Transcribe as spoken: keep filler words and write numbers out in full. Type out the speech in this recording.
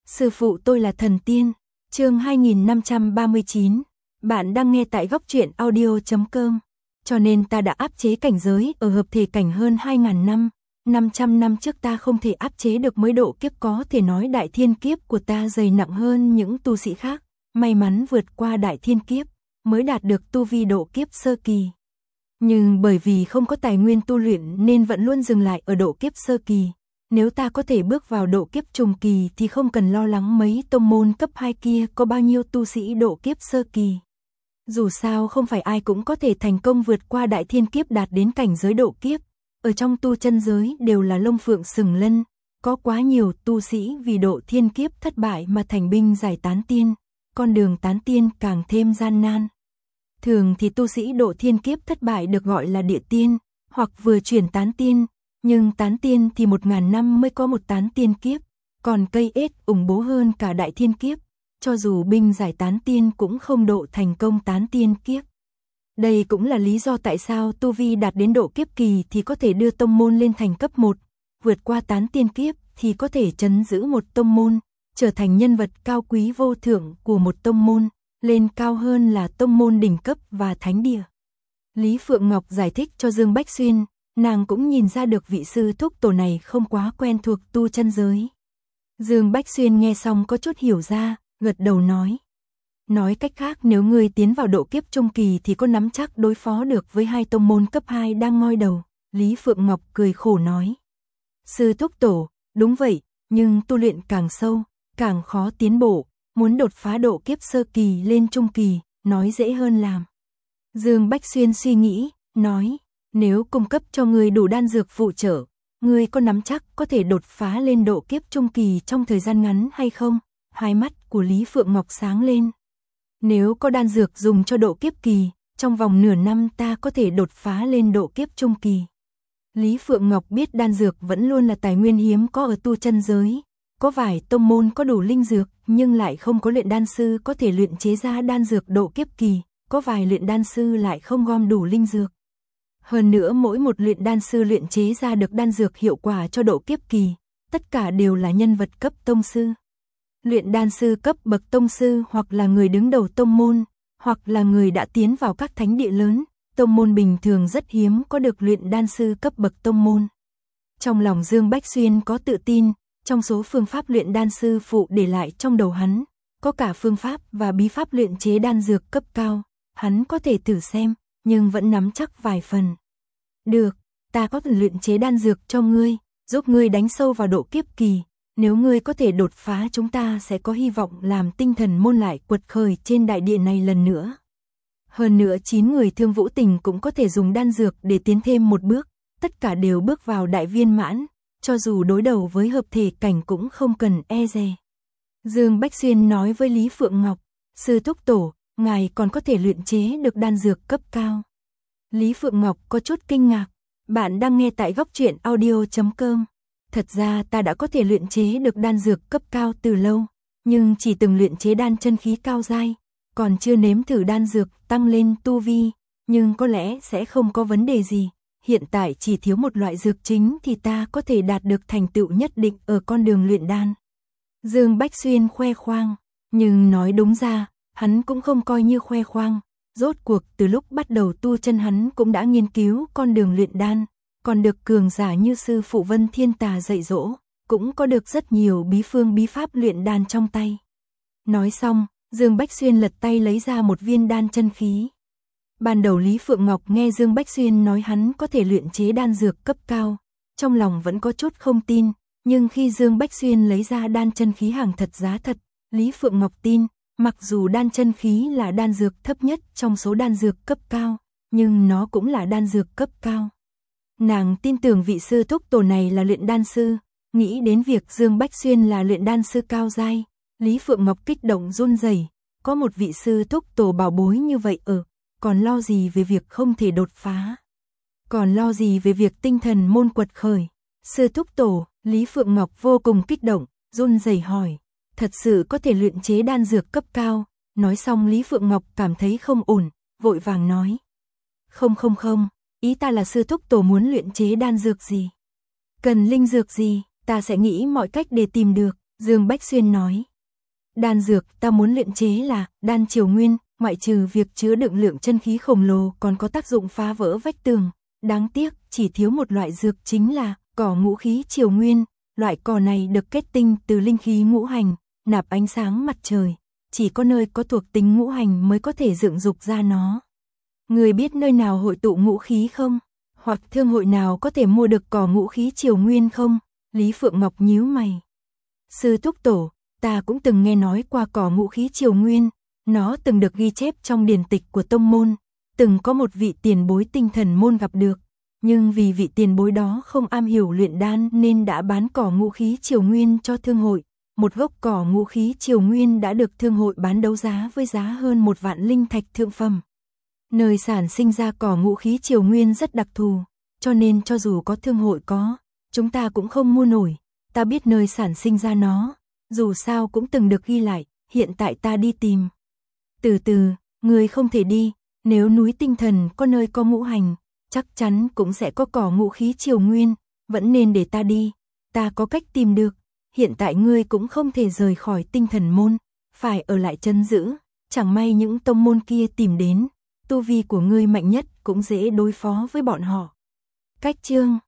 Sư phụ tôi là thần tiên. Chương hai nghìn năm trăm ba mươi chín. Bạn đang nghe tại góc truyện audio chấm com. Cho nên ta đã áp chế cảnh giới ở hợp thể cảnh hơn hai nghìn năm. năm trăm năm trước ta không thể áp chế được mới độ kiếp, có thể nói đại thiên kiếp của ta dày nặng hơn những tu sĩ khác. May mắn vượt qua đại thiên kiếp, mới đạt được tu vi độ kiếp sơ kỳ. Nhưng bởi vì không có tài nguyên tu luyện nên vẫn luôn dừng lại ở độ kiếp sơ kỳ. Nếu ta có thể bước vào độ kiếp trùng kỳ thì không cần lo lắng mấy tông môn cấp hai kia có bao nhiêu tu sĩ độ kiếp sơ kỳ. Dù sao không phải ai cũng có thể thành công vượt qua đại thiên kiếp đạt đến cảnh giới độ kiếp. Ở trong tu chân giới đều là lông phượng sừng lân, có quá nhiều tu sĩ vì độ thiên kiếp thất bại mà thành binh giải tán tiên, con đường tán tiên càng thêm gian nan. Thường thì tu sĩ độ thiên kiếp thất bại được gọi là địa tiên, hoặc vừa chuyển tán tiên, nhưng tán tiên thì một ngàn năm mới có một tán tiên kiếp, còn cây ết ủng bố hơn cả đại thiên kiếp, cho dù binh giải tán tiên cũng không độ thành công tán tiên kiếp. Đây cũng là lý do tại sao tu vi đạt đến độ kiếp kỳ thì có thể đưa tông môn lên thành cấp một, vượt qua tán tiên kiếp thì có thể trấn giữ một tông môn, trở thành nhân vật cao quý vô thượng của một tông môn, lên cao hơn là tông môn đỉnh cấp và thánh địa. Lý Phượng Ngọc giải thích cho Dương Bách Xuyên, nàng cũng nhìn ra được vị sư thúc tổ này không quá quen thuộc tu chân giới. Dương Bách Xuyên nghe xong có chút hiểu ra, gật đầu nói. Nói cách khác, nếu ngươi tiến vào độ kiếp trung kỳ thì có nắm chắc đối phó được với hai tông môn cấp hai đang ngoi đầu. Lý Phượng Ngọc cười khổ nói. Sư thúc tổ, đúng vậy, nhưng tu luyện càng sâu, càng khó tiến bộ, muốn đột phá độ kiếp sơ kỳ lên trung kỳ, nói dễ hơn làm. Dương Bách Xuyên suy nghĩ, nói, nếu cung cấp cho ngươi đủ đan dược phụ trợ, ngươi có nắm chắc có thể đột phá lên độ kiếp trung kỳ trong thời gian ngắn hay không? Hai mắt của Lý Phượng Ngọc sáng lên. Nếu có đan dược dùng cho độ kiếp kỳ, trong vòng nửa năm ta có thể đột phá lên độ kiếp trung kỳ. Lý Phượng Ngọc biết đan dược vẫn luôn là tài nguyên hiếm có ở tu chân giới. Có vài tông môn có đủ linh dược nhưng lại không có luyện đan sư có thể luyện chế ra đan dược độ kiếp kỳ, có vài luyện đan sư lại không gom đủ linh dược. Hơn nữa mỗi một luyện đan sư luyện chế ra được đan dược hiệu quả cho độ kiếp kỳ, tất cả đều là nhân vật cấp tông sư. Luyện đan sư cấp bậc tông sư hoặc là người đứng đầu tông môn, hoặc là người đã tiến vào các thánh địa lớn, tông môn bình thường rất hiếm có được luyện đan sư cấp bậc tông môn. Trong lòng Dương Bách Xuyên có tự tin, trong số phương pháp luyện đan sư phụ để lại trong đầu hắn, có cả phương pháp và bí pháp luyện chế đan dược cấp cao, hắn có thể thử xem, nhưng vẫn nắm chắc vài phần. Được, ta có thể luyện chế đan dược cho ngươi, giúp ngươi đánh sâu vào độ kiếp kỳ. Nếu ngươi có thể đột phá, chúng ta sẽ có hy vọng làm tinh thần môn lại quật khởi trên đại địa này lần nữa. Hơn nữa chín người Thương Vũ Tình cũng có thể dùng đan dược để tiến thêm một bước, tất cả đều bước vào đại viên mãn, cho dù đối đầu với hợp thể cảnh cũng không cần e dè. Dương Bách Xuyên nói với Lý Phượng Ngọc, sư thúc tổ, ngài còn có thể luyện chế được đan dược cấp cao. Lý Phượng Ngọc có chút kinh ngạc, bạn đang nghe tại góc truyện audio chấm com. Thật ra ta đã có thể luyện chế được đan dược cấp cao từ lâu, nhưng chỉ từng luyện chế đan chân khí cao giai, còn chưa nếm thử đan dược tăng lên tu vi, nhưng có lẽ sẽ không có vấn đề gì. Hiện tại chỉ thiếu một loại dược chính thì ta có thể đạt được thành tựu nhất định ở con đường luyện đan. Dương Bách Xuyên khoe khoang, nhưng nói đúng ra, hắn cũng không coi như khoe khoang. Rốt cuộc từ lúc bắt đầu tu chân hắn cũng đã nghiên cứu con đường luyện đan, còn được cường giả như sư phụ Vân Thiên Tà dạy dỗ, cũng có được rất nhiều bí phương bí pháp luyện đan trong tay. Nói xong, Dương Bách Xuyên lật tay lấy ra một viên đan chân khí. Ban đầu Lý Phượng Ngọc nghe Dương Bách Xuyên nói hắn có thể luyện chế đan dược cấp cao, trong lòng vẫn có chút không tin, nhưng khi Dương Bách Xuyên lấy ra đan chân khí hàng thật giá thật, Lý Phượng Ngọc tin, mặc dù đan chân khí là đan dược thấp nhất trong số đan dược cấp cao, nhưng nó cũng là đan dược cấp cao. Nàng tin tưởng vị sư thúc tổ này là luyện đan sư, nghĩ đến việc Dương Bách Xuyên là luyện đan sư cao giai, Lý Phượng Ngọc kích động run rẩy, có một vị sư thúc tổ bảo bối như vậy ở, còn lo gì về việc không thể đột phá, còn lo gì về việc tinh thần môn quật khởi. Sư thúc tổ, Lý Phượng Ngọc vô cùng kích động, run rẩy hỏi, thật sự có thể luyện chế đan dược cấp cao? Nói xong Lý Phượng Ngọc cảm thấy không ổn, vội vàng nói, không không không, ý ta là sư thúc tổ muốn luyện chế đan dược gì? Cần linh dược gì, ta sẽ nghĩ mọi cách để tìm được. Dương Bách Xuyên nói. Đan dược ta muốn luyện chế là đan triều nguyên, ngoại trừ việc chứa đựng lượng chân khí khổng lồ còn có tác dụng phá vỡ vách tường. Đáng tiếc, chỉ thiếu một loại dược chính là cỏ ngũ khí triều nguyên. Loại cỏ này được kết tinh từ linh khí ngũ hành, nạp ánh sáng mặt trời. Chỉ có nơi có thuộc tính ngũ hành mới có thể dựng dục ra nó. Người biết nơi nào hội tụ ngũ khí không? Hoặc thương hội nào có thể mua được cỏ ngũ khí triều nguyên không? Lý Phượng Ngọc nhíu mày. Sư thúc tổ, ta cũng từng nghe nói qua cỏ ngũ khí triều nguyên. Nó từng được ghi chép trong điển tịch của tông môn. Từng có một vị tiền bối tinh thần môn gặp được. Nhưng vì vị tiền bối đó không am hiểu luyện đan nên đã bán cỏ ngũ khí triều nguyên cho thương hội. Một gốc cỏ ngũ khí triều nguyên đã được thương hội bán đấu giá với giá hơn một vạn linh thạch thượng phẩm. Nơi sản sinh ra cỏ ngũ khí triều nguyên rất đặc thù, cho nên cho dù có thương hội có, chúng ta cũng không mua nổi. Ta biết nơi sản sinh ra nó, dù sao cũng từng được ghi lại, hiện tại ta đi tìm. Từ từ, người không thể đi, nếu núi tinh thần có nơi có ngũ hành, chắc chắn cũng sẽ có cỏ ngũ khí triều nguyên, vẫn nên để ta đi, ta có cách tìm được. Hiện tại ngươi cũng không thể rời khỏi tinh thần môn, phải ở lại trấn giữ, chẳng may những tông môn kia tìm đến, tu vi của ngươi mạnh nhất cũng dễ đối phó với bọn họ. Cách chương